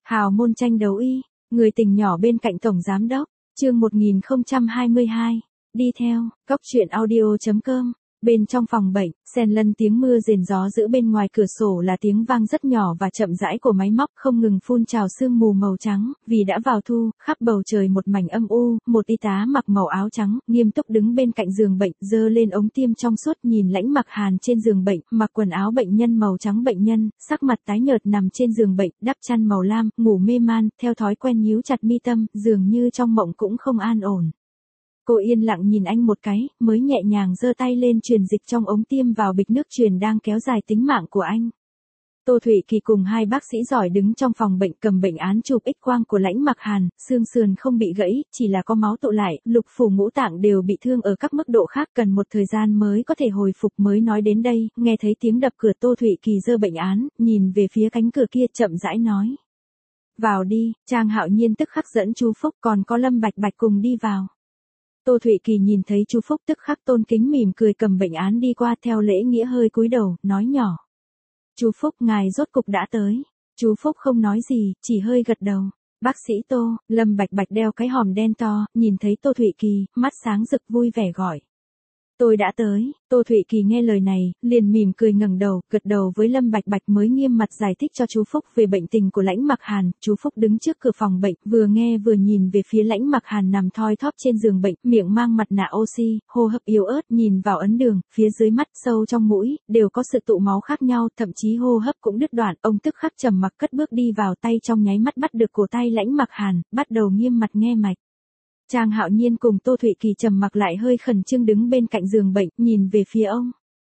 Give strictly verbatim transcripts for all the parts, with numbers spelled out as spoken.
Hào môn tranh đấu y, người tình nhỏ bên cạnh tổng giám đốc, chương một nghìn không trăm hai mươi hai, đi theo, cốc truyện audio chấm com. Bên trong phòng bệnh, xen lẫn tiếng mưa rền gió giữa bên ngoài cửa sổ là tiếng vang rất nhỏ và chậm rãi của máy móc không ngừng phun trào sương mù màu trắng, vì đã vào thu, khắp bầu trời một mảnh âm u, một y tá mặc màu áo trắng, nghiêm túc đứng bên cạnh giường bệnh, giơ lên ống tiêm trong suốt nhìn Lãnh Mặc Hàn trên giường bệnh, mặc quần áo bệnh nhân màu trắng bệnh nhân, sắc mặt tái nhợt nằm trên giường bệnh, đắp chăn màu lam, ngủ mê man, theo thói quen nhíu chặt mi tâm, dường như trong mộng cũng không an ổn. Cô yên lặng nhìn anh một cái, mới nhẹ nhàng giơ tay lên truyền dịch trong ống tiêm vào bịch nước truyền đang kéo dài tính mạng của anh. Tô Thụy Kỳ cùng hai bác sĩ giỏi đứng trong phòng bệnh cầm bệnh án chụp X quang của Lãnh Mặc Hàn, xương sườn không bị gãy, chỉ là có máu tụ lại, lục phủ ngũ tạng đều bị thương ở các mức độ khác, cần một thời gian mới có thể hồi phục. Mới nói đến đây, nghe thấy tiếng đập cửa, Tô Thụy Kỳ giơ bệnh án, nhìn về phía cánh cửa kia chậm rãi nói. Vào đi. Trang Hạo Nhiên tức khắc dẫn chú Phúc còn có Lâm Bạch Bạch cùng đi vào. Tô Thụy Kỳ nhìn thấy chú Phúc tức khắc tôn kính mỉm cười cầm bệnh án đi qua, theo lễ nghĩa hơi cúi đầu, nói nhỏ. Chú Phúc, ngài rốt cục đã tới. Chú Phúc không nói gì, chỉ hơi gật đầu. Bác sĩ Tô, Lâm Bạch Bạch đeo cái hòm đen to, nhìn thấy Tô Thụy Kỳ, mắt sáng rực vui vẻ gọi. Tôi đã tới. Tô Thụy Kỳ nghe lời này, liền mỉm cười ngẩng đầu, gật đầu với Lâm Bạch Bạch mới nghiêm mặt giải thích cho chú Phúc về bệnh tình của Lãnh Mặc Hàn. Chú Phúc đứng trước cửa phòng bệnh, vừa nghe vừa nhìn về phía Lãnh Mặc Hàn nằm thoi thóp trên giường bệnh, miệng mang mặt nạ oxy, hô hấp yếu ớt, nhìn vào ấn đường, phía dưới mắt, sâu trong mũi, đều có sự tụ máu khác nhau, thậm chí hô hấp cũng đứt đoạn. Ông tức khắc trầm mặc cất bước đi vào, tay trong nháy mắt bắt được cổ tay Lãnh Mặc Hàn, bắt đầu nghiêm mặt nghe mạch. Trang Hạo Nhiên cùng Tô Thụy Kỳ trầm mặc lại hơi khẩn trương đứng bên cạnh giường bệnh, nhìn về phía ông.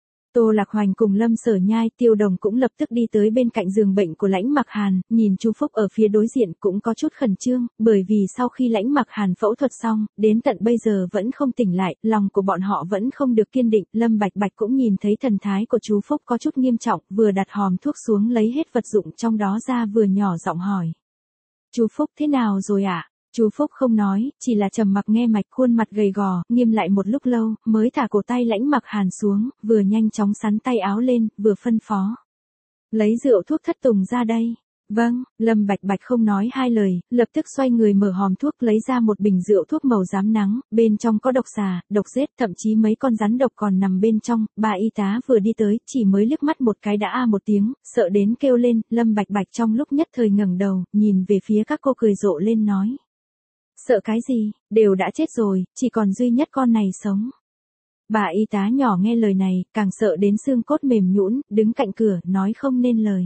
Tô Lạc Hoành cùng Lâm Sở Nhai, Tiêu Đồng cũng lập tức đi tới bên cạnh giường bệnh của Lãnh Mặc Hàn, nhìn chú Phúc ở phía đối diện cũng có chút khẩn trương, bởi vì sau khi Lãnh Mặc Hàn phẫu thuật xong, đến tận bây giờ vẫn không tỉnh lại, lòng của bọn họ vẫn không được kiên định. Lâm Bạch Bạch cũng nhìn thấy thần thái của chú Phúc có chút nghiêm trọng, vừa đặt hòm thuốc xuống lấy hết vật dụng trong đó ra vừa nhỏ giọng hỏi. Chú Phúc thế nào rồi ạ? À? Chú Phúc không nói, chỉ là trầm mặc nghe mạch, khuôn mặt gầy gò, nghiêm lại một lúc lâu, mới thả cổ tay Lãnh Mặc Hàn xuống, vừa nhanh chóng sắn tay áo lên, vừa phân phó. Lấy rượu thuốc thất tùng ra đây. Vâng, Lâm Bạch Bạch không nói hai lời, lập tức xoay người mở hòm thuốc lấy ra một bình rượu thuốc màu rám nắng, bên trong có độc xà, độc rết, thậm chí mấy con rắn độc còn nằm bên trong. Bà y tá vừa đi tới, chỉ mới liếc mắt một cái đã a một tiếng, sợ đến kêu lên. Lâm Bạch Bạch trong lúc nhất thời ngẩng đầu, nhìn về phía các cô cười rộ lên nói. Sợ cái gì, đều đã chết rồi, chỉ còn duy nhất con này sống. Bà y tá nhỏ nghe lời này, càng sợ đến xương cốt mềm nhũn, đứng cạnh cửa, nói không nên lời.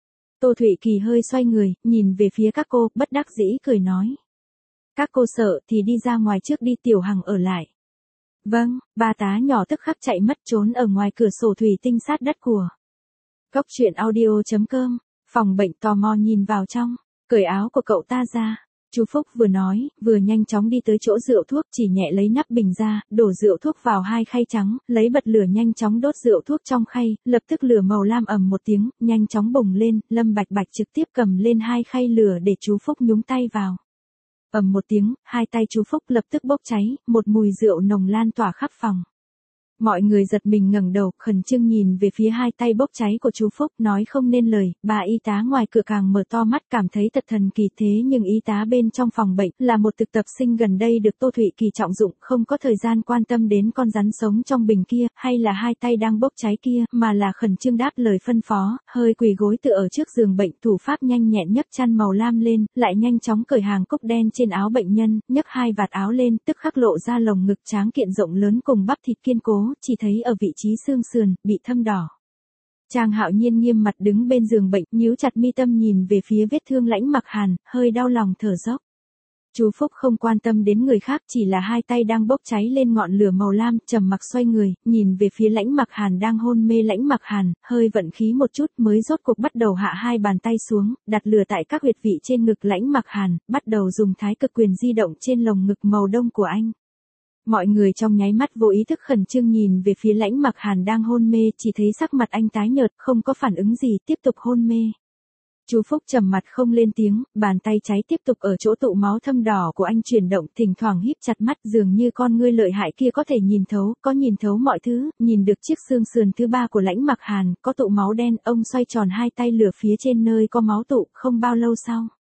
Tô Thụy Kỳ hơi xoay người, nhìn về phía các cô, bất đắc dĩ cười nói. Các cô sợ thì đi ra ngoài trước đi, Tiểu Hằng ở lại. Vâng, bà tá nhỏ tức khắc chạy mất trốn ở ngoài cửa sổ thủy tinh sát đất của. Cốc truyện audio chấm com, phòng bệnh tò mò nhìn vào trong, cởi áo của cậu ta ra. Chú Phúc vừa nói, vừa nhanh chóng đi tới chỗ rượu thuốc, chỉ nhẹ lấy nắp bình ra, đổ rượu thuốc vào hai khay trắng, lấy bật lửa nhanh chóng đốt rượu thuốc trong khay, lập tức lửa màu lam ầm một tiếng, nhanh chóng bùng lên. Lâm Bạch Bạch trực tiếp cầm lên hai khay lửa để chú Phúc nhúng tay vào. Ầm một tiếng, hai tay chú Phúc lập tức bốc cháy, một mùi rượu nồng lan tỏa khắp phòng. Mọi người giật mình ngẩng đầu, khẩn trương nhìn về phía hai tay bốc cháy của chú Phúc, nói không nên lời. Bà y tá ngoài cửa càng mở to mắt, cảm thấy thật thần kỳ. Thế nhưng y tá bên trong phòng bệnh là một thực tập sinh gần đây được Tô Thụy Kỳ trọng dụng, không có thời gian quan tâm đến con rắn sống trong bình kia, hay là hai tay đang bốc cháy kia, mà là khẩn trương đáp lời phân phó, hơi quỳ gối tựa ở trước giường bệnh, thủ pháp nhanh nhẹn nhấc chăn màu lam lên, lại nhanh chóng cởi hàng cúc đen trên áo bệnh nhân, nhấc hai vạt áo lên, tức khắc lộ ra lồng ngực tráng kiện rộng lớn cùng bắp thịt kiên cố, chỉ thấy ở vị trí xương sườn, bị thâm đỏ. Trang Hạo Nhiên nghiêm mặt đứng bên giường bệnh, nhíu chặt mi tâm nhìn về phía vết thương Lãnh Mặc Hàn, hơi đau lòng thở dốc. Chú Phúc không quan tâm đến người khác, chỉ là hai tay đang bốc cháy lên ngọn lửa màu lam, trầm mặc xoay người, nhìn về phía Lãnh Mặc Hàn đang hôn mê. Lãnh Mặc Hàn, hơi vận khí một chút mới rốt cuộc bắt đầu hạ hai bàn tay xuống, đặt lửa tại các huyệt vị trên ngực Lãnh Mặc Hàn, bắt đầu dùng thái cực quyền di động trên lồng ngực màu đông của anh. Mọi người trong nháy mắt vô ý thức khẩn trương nhìn về phía Lãnh Mặc Hàn đang hôn mê, chỉ thấy sắc mặt anh tái nhợt, không có phản ứng gì, tiếp tục hôn mê. Chú Phúc trầm mặt không lên tiếng, bàn tay cháy tiếp tục ở chỗ tụ máu thâm đỏ của anh chuyển động, thỉnh thoảng híp chặt mắt, dường như con ngươi lợi hại kia có thể nhìn thấu, có nhìn thấu mọi thứ, nhìn được chiếc xương sườn thứ ba của Lãnh Mặc Hàn, có tụ máu đen. Ông xoay tròn hai tay lửa phía trên nơi có máu tụ, không bao lâu sau.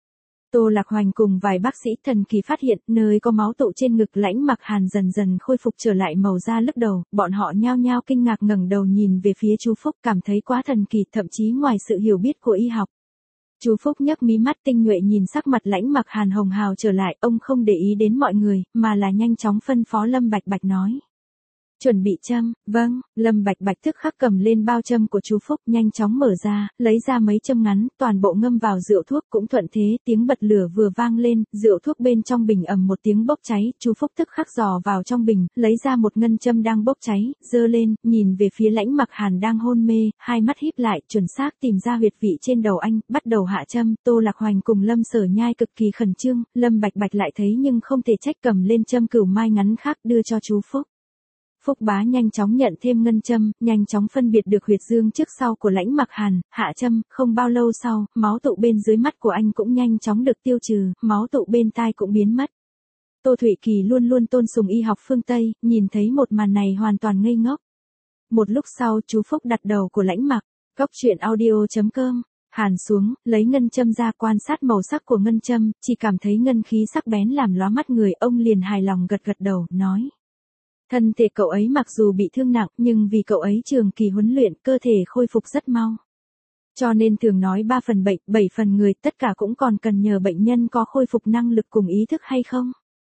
Tô Lạc Hoành cùng vài bác sĩ thần kỳ phát hiện nơi có máu tụ trên ngực Lãnh Mặc Hàn dần dần khôi phục trở lại màu da lúc đầu, bọn họ nhao nhao kinh ngạc ngẩng đầu nhìn về phía chú Phúc cảm thấy quá thần kỳ thậm chí ngoài sự hiểu biết của y học. Chú Phúc nhấc mí mắt tinh nhuệ nhìn sắc mặt Lãnh Mặc Hàn hồng hào trở lại, ông không để ý đến mọi người, mà là nhanh chóng phân phó Lâm Bạch Bạch nói. Chuẩn bị châm, vâng, Lâm Bạch Bạch tức khắc cầm lên bao châm của chú Phúc nhanh chóng mở ra, lấy ra mấy châm ngắn, toàn bộ ngâm vào rượu thuốc cũng thuận thế, tiếng bật lửa vừa vang lên, rượu thuốc bên trong bình ầm một tiếng bốc cháy, chú Phúc tức khắc dò vào trong bình, lấy ra một ngân châm đang bốc cháy, giơ lên, nhìn về phía Lãnh Mặc Hàn đang hôn mê, hai mắt híp lại, chuẩn xác tìm ra huyệt vị trên đầu anh, bắt đầu hạ châm, Tô Lạc Hoành cùng Lâm Sở Nhai cực kỳ khẩn trương, Lâm Bạch Bạch lại thấy nhưng không thể trách cầm lên châm cửu mai ngắn khác đưa cho chú Phúc. Phúc bá nhanh chóng nhận thêm ngân châm, nhanh chóng phân biệt được huyệt dương trước sau của Lãnh Mặc Hàn, hạ châm, không bao lâu sau, máu tụ bên dưới mắt của anh cũng nhanh chóng được tiêu trừ, máu tụ bên tai cũng biến mất. Tô Thụy Kỳ luôn luôn tôn sùng y học phương Tây, nhìn thấy một màn này hoàn toàn ngây ngốc. Một lúc sau chú Phúc đặt đầu của Lãnh Mặc, Cốc Truyện Audio chấm com, Hàn xuống, lấy ngân châm ra quan sát màu sắc của ngân châm, chỉ cảm thấy ngân khí sắc bén làm lóa mắt người, ông liền hài lòng gật gật đầu, nói. Thân thể cậu ấy mặc dù bị thương nặng nhưng vì cậu ấy trường kỳ huấn luyện cơ thể khôi phục rất mau. Cho nên thường nói ba phần bệnh, bảy phần người tất cả cũng còn cần nhờ bệnh nhân có khôi phục năng lực cùng ý thức hay không.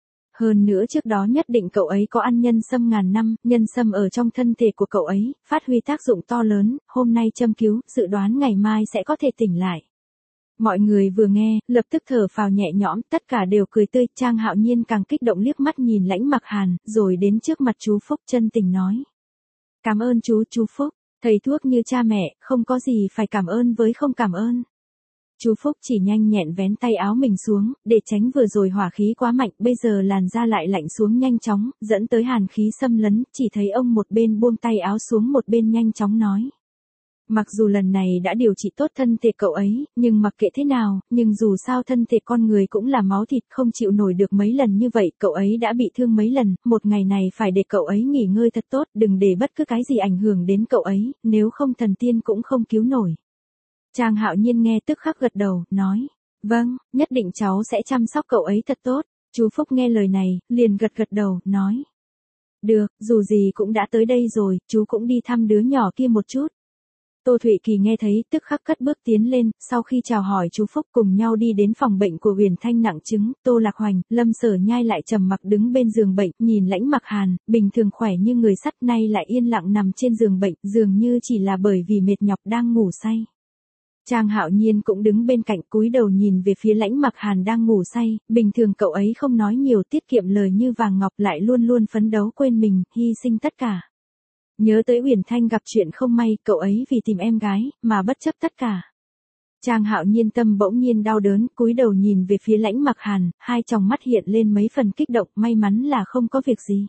Hơn nữa trước đó nhất định cậu ấy có ăn nhân sâm ngàn năm, nhân sâm ở trong thân thể của cậu ấy, phát huy tác dụng to lớn, hôm nay châm cứu, dự đoán ngày mai sẽ có thể tỉnh lại. Mọi người vừa nghe, lập tức thở phào nhẹ nhõm, tất cả đều cười tươi, Trang Hạo Nhiên càng kích động liếc mắt nhìn Lãnh Mặc Hàn, rồi đến trước mặt chú Phúc chân tình nói. Cảm ơn chú, chú Phúc, thầy thuốc như cha mẹ, không có gì phải cảm ơn với không cảm ơn. Chú Phúc chỉ nhanh nhẹn vén tay áo mình xuống, để tránh vừa rồi hỏa khí quá mạnh, bây giờ làn da lại lạnh xuống nhanh chóng, dẫn tới hàn khí xâm lấn, chỉ thấy ông một bên buông tay áo xuống một bên nhanh chóng nói. Mặc dù lần này đã điều trị tốt thân thể cậu ấy, nhưng mặc kệ thế nào, nhưng dù sao thân thể con người cũng là máu thịt không chịu nổi được mấy lần như vậy, cậu ấy đã bị thương mấy lần, một ngày này phải để cậu ấy nghỉ ngơi thật tốt, đừng để bất cứ cái gì ảnh hưởng đến cậu ấy, nếu không thần tiên cũng không cứu nổi. Trang Hạo Nhiên nghe tức khắc gật đầu, nói, vâng, nhất định cháu sẽ chăm sóc cậu ấy thật tốt. Chú Phúc nghe lời này, liền gật gật đầu, nói, được, dù gì cũng đã tới đây rồi, chú cũng đi thăm đứa nhỏ kia một chút. Tô Thụy Kỳ nghe thấy, tức khắc cất bước tiến lên, sau khi chào hỏi chú Phúc cùng nhau đi đến phòng bệnh của Huyền Thanh nặng chứng, Tô Lạc Hoành, Lâm Sở Nhai lại trầm mặc đứng bên giường bệnh, nhìn Lãnh Mặc Hàn, bình thường khỏe như người sắt nay lại yên lặng nằm trên giường bệnh, dường như chỉ là bởi vì mệt nhọc đang ngủ say. Trang Hạo Nhiên cũng đứng bên cạnh cúi đầu nhìn về phía Lãnh Mặc Hàn đang ngủ say, bình thường cậu ấy không nói nhiều, tiết kiệm lời như vàng ngọc, lại luôn luôn phấn đấu quên mình, hy sinh tất cả. Nhớ tới Uyển Thanh gặp chuyện không may, cậu ấy vì tìm em gái, mà bất chấp tất cả. Trang Hạo Nhiên tâm bỗng nhiên đau đớn, cúi đầu nhìn về phía Lãnh Mặc Hàn, hai tròng mắt hiện lên mấy phần kích động, may mắn là không có việc gì.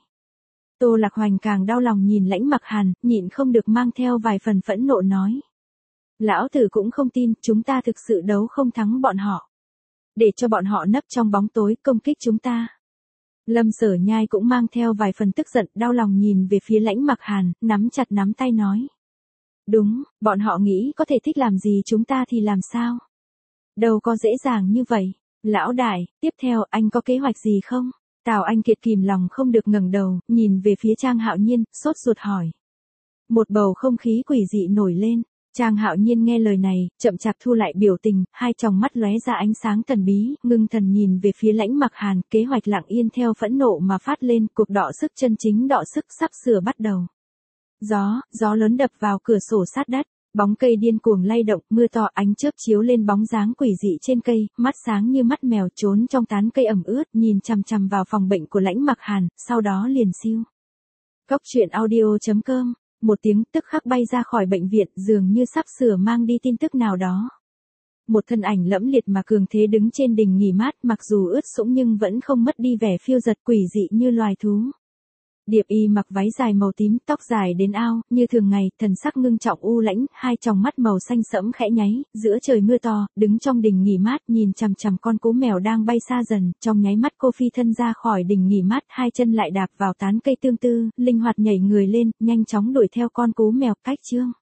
Tô Lạc Hoành càng đau lòng nhìn Lãnh Mặc Hàn, nhịn không được mang theo vài phần phẫn nộ nói. Lão tử cũng không tin, chúng ta thực sự đấu không thắng bọn họ. Để cho bọn họ nấp trong bóng tối, công kích chúng ta. Lâm Sở Nhai cũng mang theo vài phần tức giận, đau lòng nhìn về phía Lãnh Mặc Hàn, nắm chặt nắm tay nói. Đúng, bọn họ nghĩ có thể thích làm gì chúng ta thì làm sao? Đâu có dễ dàng như vậy. Lão đại, tiếp theo anh có kế hoạch gì không? Tào Anh Kiệt kìm lòng không được ngẩng đầu, nhìn về phía Trang Hạo Nhiên, sốt ruột hỏi. Một bầu không khí quỷ dị nổi lên. Trang Hạo Nhiên nghe lời này, chậm chạp thu lại biểu tình, hai tròng mắt lóe ra ánh sáng thần bí, ngưng thần nhìn về phía Lãnh Mặc Hàn, kế hoạch lặng yên theo phẫn nộ mà phát lên, cuộc đọ sức chân chính đọ sức sắp sửa bắt đầu. Gió, gió lớn đập vào cửa sổ sát đất, bóng cây điên cuồng lay động, mưa to ánh chớp chiếu lên bóng dáng quỷ dị trên cây, mắt sáng như mắt mèo trốn trong tán cây ẩm ướt, nhìn chằm chằm vào phòng bệnh của Lãnh Mặc Hàn, sau đó liền siêu. Cốc Truyện Audio chấm com. Một tiếng tức khắc bay ra khỏi bệnh viện, dường như sắp sửa mang đi tin tức nào đó. Một thân ảnh lẫm liệt mà cường thế đứng trên đỉnh nghỉ mát, mặc dù ướt sũng nhưng vẫn không mất đi vẻ phiêu dật quỷ dị như loài thú. Điệp Y mặc váy dài màu tím, tóc dài đến ao, như thường ngày, thần sắc ngưng trọng u lãnh, hai tròng mắt màu xanh sẫm khẽ nháy, giữa trời mưa to, đứng trong đình nghỉ mát nhìn chằm chằm con cú mèo đang bay xa dần, trong nháy mắt cô phi thân ra khỏi đình nghỉ mát, hai chân lại đạp vào tán cây tương tư, linh hoạt nhảy người lên, nhanh chóng đuổi theo con cú mèo cách chương.